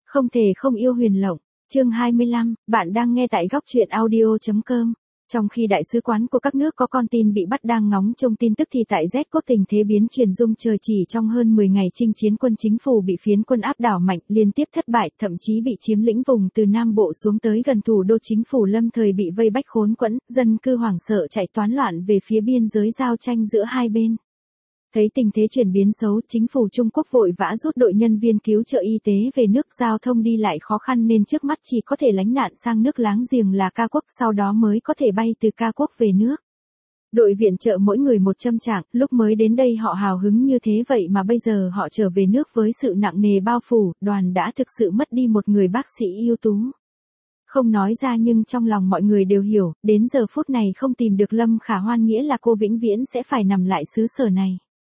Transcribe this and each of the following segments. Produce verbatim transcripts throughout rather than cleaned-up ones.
Không thể không yêu Huyền Lộng. Chương hai mươi lăm, bạn đang nghe tại góc truyện audio chấm com. Trong khi đại sứ quán của các nước có con tin bị bắt đang ngóng trông tin tức thì tại Z quốc tình thế biến chuyển rung trời, chỉ trong hơn mười ngày chinh chiến quân chính phủ bị phiến quân áp đảo mạnh, liên tiếp thất bại, thậm chí bị chiếm lĩnh vùng từ Nam Bộ xuống tới gần thủ đô, chính phủ lâm thời bị vây bách khốn quẫn, dân cư hoảng sợ chạy toán loạn về phía biên giới giao tranh giữa hai bên. Thấy tình thế chuyển biến xấu, chính phủ Trung Quốc vội vã rút đội nhân viên cứu trợ y tế về nước, giao thông đi lại khó khăn nên trước mắt chỉ có thể lánh nạn sang nước láng giềng là Ca Quốc, sau đó mới có thể bay từ Ca Quốc về nước. Đội viện trợ mỗi người một trăm trạng, lúc mới đến đây họ hào hứng như thế vậy mà bây giờ họ trở về nước với sự nặng nề bao phủ, đoàn đã thực sự mất đi một người bác sĩ ưu tú. Không nói ra nhưng trong lòng mọi người đều hiểu, đến giờ phút này không tìm được Lâm Khả Hoan nghĩa là cô vĩnh viễn sẽ phải nằm lại xứ sở này.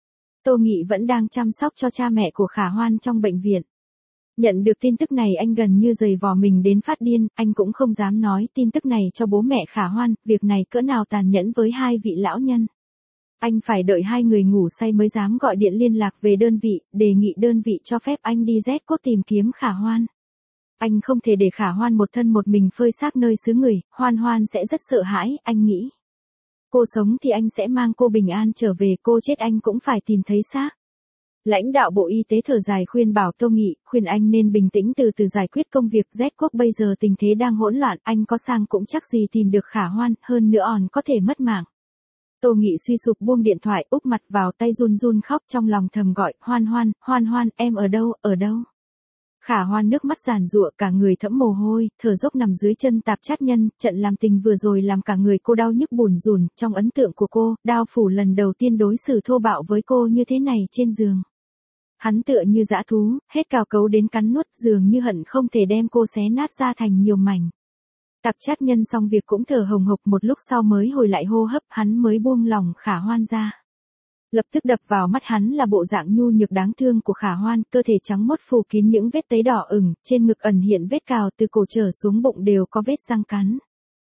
Tô Nghị vẫn đang chăm sóc cho cha mẹ của Khả Hoan trong bệnh viện. Nhận được tin tức này anh gần như giày vò mình đến phát điên, anh cũng không dám nói tin tức này cho bố mẹ Khả Hoan, việc này cỡ nào tàn nhẫn với hai vị lão nhân. Anh phải đợi hai người ngủ say mới dám gọi điện liên lạc về đơn vị, đề nghị đơn vị cho phép anh đi Z quốc tìm kiếm Khả Hoan. Anh không thể để Khả Hoan một thân một mình phơi xác nơi xứ người, Hoan Hoan sẽ rất sợ hãi, anh nghĩ. Cô sống thì anh sẽ mang cô bình an trở về, cô chết anh cũng phải tìm thấy xác. Lãnh đạo Bộ Y tế thở dài khuyên bảo Tô Nghị, khuyên anh nên bình tĩnh từ từ giải quyết công việc. Z quốc bây giờ tình thế đang hỗn loạn, anh có sang cũng chắc gì tìm được Khả Hoan, hơn nữa còn có thể mất mạng. Tô Nghị suy sụp buông điện thoại, úp mặt vào tay run run khóc, trong lòng thầm gọi, Hoan Hoan, Hoan Hoan, em ở đâu, ở đâu? Khả Hoan nước mắt giàn giụa, cả người thẫm mồ hôi, thở dốc nằm dưới chân Tạp Chát Nhân, trận làm tình vừa rồi làm cả người cô đau nhức bùn rùn, trong ấn tượng của cô, Đao Phủ lần đầu tiên đối xử thô bạo với cô như thế này trên giường. Hắn tựa như dã thú, hết cào cấu đến cắn nuốt, dường như hận không thể đem cô xé nát ra thành nhiều mảnh. Tạp Chát Nhân xong việc cũng thở hồng hộc, một lúc sau mới hồi lại hô hấp, hắn mới buông lòng Khả Hoan ra. Lập tức đập vào mắt hắn là bộ dạng nhu nhược đáng thương của Khả Hoan, cơ thể trắng mốt phủ kín những vết tấy đỏ ửng, trên ngực ẩn hiện vết cào, từ cổ trở xuống bụng đều có vết răng cắn.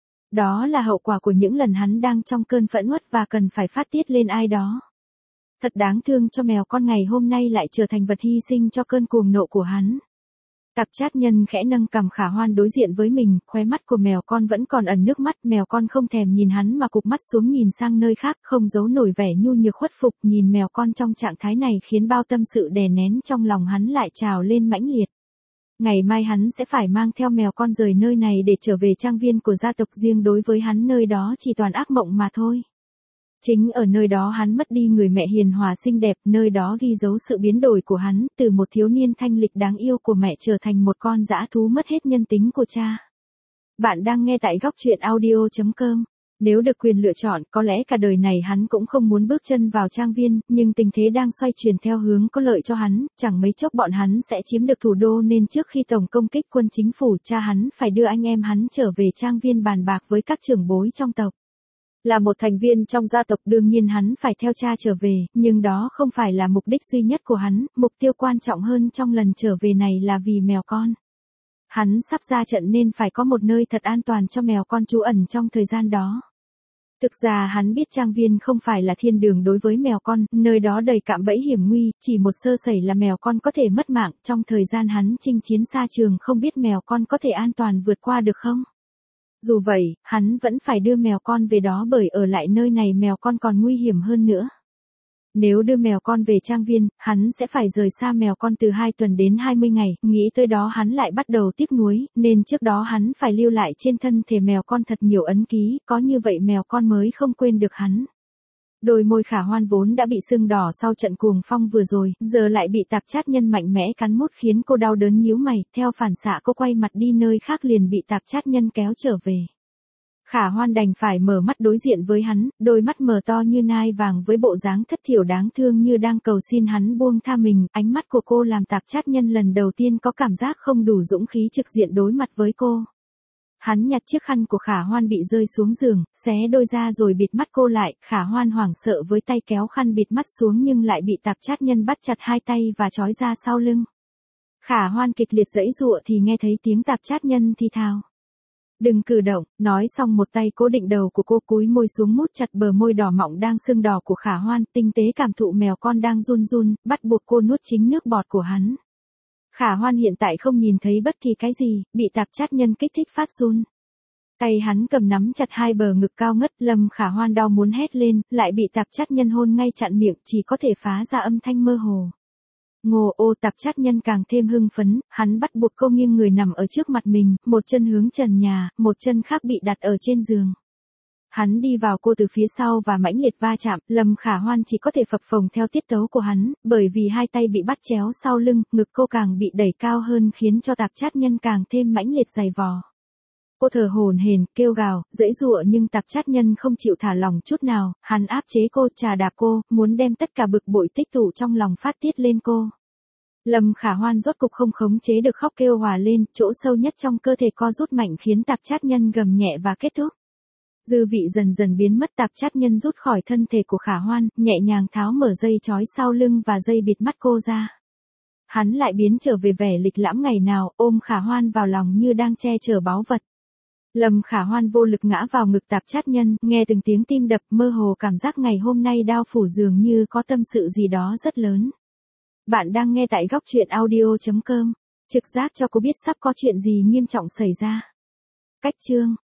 Đó là hậu quả của những lần hắn đang trong cơn phẫn uất và cần phải phát tiết lên ai đó. Thật đáng thương cho mèo con ngày hôm nay lại trở thành vật hy sinh cho cơn cuồng nộ của hắn. Tạp Chát Nhân khẽ nâng cằm Khả Hoan đối diện với mình, khóe mắt của mèo con vẫn còn ẩn nước mắt, mèo con không thèm nhìn hắn mà cụp mắt xuống nhìn sang nơi khác, không giấu nổi vẻ nhu nhược khuất phục, nhìn mèo con trong trạng thái này khiến bao tâm sự đè nén trong lòng hắn lại trào lên mãnh liệt. Ngày mai hắn sẽ phải mang theo mèo con rời nơi này để trở về trang viên của gia tộc riêng, đối với hắn nơi đó chỉ toàn ác mộng mà thôi. Chính ở nơi đó hắn mất đi người mẹ hiền hòa xinh đẹp, nơi đó ghi dấu sự biến đổi của hắn, từ một thiếu niên thanh lịch đáng yêu của mẹ trở thành một con dã thú mất hết nhân tính của cha. Bạn đang nghe tại góc truyện audio chấm com. Nếu được quyền lựa chọn, có lẽ cả đời này hắn cũng không muốn bước chân vào trang viên, nhưng tình thế đang xoay chuyển theo hướng có lợi cho hắn, chẳng mấy chốc bọn hắn sẽ chiếm được thủ đô nên trước khi tổng công kích quân chính phủ, cha hắn phải đưa anh em hắn trở về trang viên bàn bạc với các trưởng bối trong tộc. Là một thành viên trong gia tộc đương nhiên hắn phải theo cha trở về, nhưng đó không phải là mục đích duy nhất của hắn, mục tiêu quan trọng hơn trong lần trở về này là vì mèo con. Hắn sắp ra trận nên phải có một nơi thật an toàn cho mèo con trú ẩn trong thời gian đó. Thực ra hắn biết trang viên không phải là thiên đường đối với mèo con, nơi đó đầy cạm bẫy hiểm nguy, chỉ một sơ sẩy là mèo con có thể mất mạng, trong thời gian hắn chinh chiến xa trường không biết mèo con có thể an toàn vượt qua được không. Dù vậy, hắn vẫn phải đưa mèo con về đó bởi ở lại nơi này mèo con còn nguy hiểm hơn nữa. Nếu đưa mèo con về trang viên, hắn sẽ phải rời xa mèo con từ hai tuần đến hai mươi ngày, nghĩ tới đó hắn lại bắt đầu tiếc nuối, nên trước đó hắn phải lưu lại trên thân thể mèo con thật nhiều ấn ký, có như vậy mèo con mới không quên được hắn. Đôi môi Khả Hoan vốn đã bị sưng đỏ sau trận cuồng phong vừa rồi, giờ lại bị Tạp Chát Nhân mạnh mẽ cắn mút khiến cô đau đớn nhíu mày, theo phản xạ cô quay mặt đi nơi khác liền bị Tạp Chát Nhân kéo trở về. Khả Hoan đành phải mở mắt đối diện với hắn, đôi mắt mở to như nai vàng với bộ dáng thất thiểu đáng thương như đang cầu xin hắn buông tha mình, ánh mắt của cô làm Tạp Chát Nhân lần đầu tiên có cảm giác không đủ dũng khí trực diện đối mặt với cô. Hắn nhặt chiếc khăn của Khả Hoan bị rơi xuống giường, xé đôi ra rồi bịt mắt cô lại, Khả Hoan hoảng sợ với tay kéo khăn bịt mắt xuống nhưng lại bị Tạp Chát Nhân bắt chặt hai tay và trói ra sau lưng. Khả Hoan kịch liệt giãy giụa thì nghe thấy tiếng Tạp Chát Nhân thì thào. Đừng cử động, nói xong một tay cố định đầu của cô cúi môi xuống mút chặt bờ môi đỏ mọng đang sưng đỏ của Khả Hoan, tinh tế cảm thụ mèo con đang run run, bắt buộc cô nuốt chính nước bọt của hắn. Khả Hoan hiện tại không nhìn thấy bất kỳ cái gì, bị tạp chát nhân kích thích phát run. Tay hắn cầm nắm chặt hai bờ ngực cao ngất, Lâm Khả Hoan đau muốn hét lên, lại bị tạp chát nhân hôn ngay chặn miệng, chỉ có thể phá ra âm thanh mơ hồ. Ngô ô tạp chát nhân càng thêm hưng phấn, hắn bắt buộc cô nghiêng người nằm ở trước mặt mình, một chân hướng trần nhà, một chân khác bị đặt ở trên giường. Hắn đi vào cô từ phía sau và mãnh liệt va chạm, Lâm Khả Hoan chỉ có thể phập phồng theo tiết tấu của hắn, bởi vì hai tay bị bắt chéo sau lưng, ngực cô càng bị đẩy cao hơn khiến cho tạp chát nhân càng thêm mãnh liệt giày vò. Cô thở hổn hển, kêu gào, giãy giụa nhưng tạp chát nhân không chịu thả lỏng chút nào, hắn áp chế cô, trà đạp cô, muốn đem tất cả bực bội tích tụ trong lòng phát tiết lên cô. Lâm Khả Hoan rốt cục không khống chế được khóc kêu hòa lên, chỗ sâu nhất trong cơ thể co rút mạnh khiến tạp chát nhân gầm nhẹ và kết thúc. Dư vị dần dần biến mất, tạp chát nhân rút khỏi thân thể của Khả Hoan, nhẹ nhàng tháo mở dây trói sau lưng và dây bịt mắt cô ra. Hắn lại biến trở về vẻ lịch lãm ngày nào, ôm Khả Hoan vào lòng như đang che chở báu vật. Lâm Khả Hoan vô lực ngã vào ngực tạp chát nhân, nghe từng tiếng tim đập, mơ hồ cảm giác ngày hôm nay đau phủ dường như có tâm sự gì đó rất lớn. Bạn đang nghe tại góc truyện audio chấm com. Trực giác cho cô biết sắp có chuyện gì nghiêm trọng xảy ra. Cách chương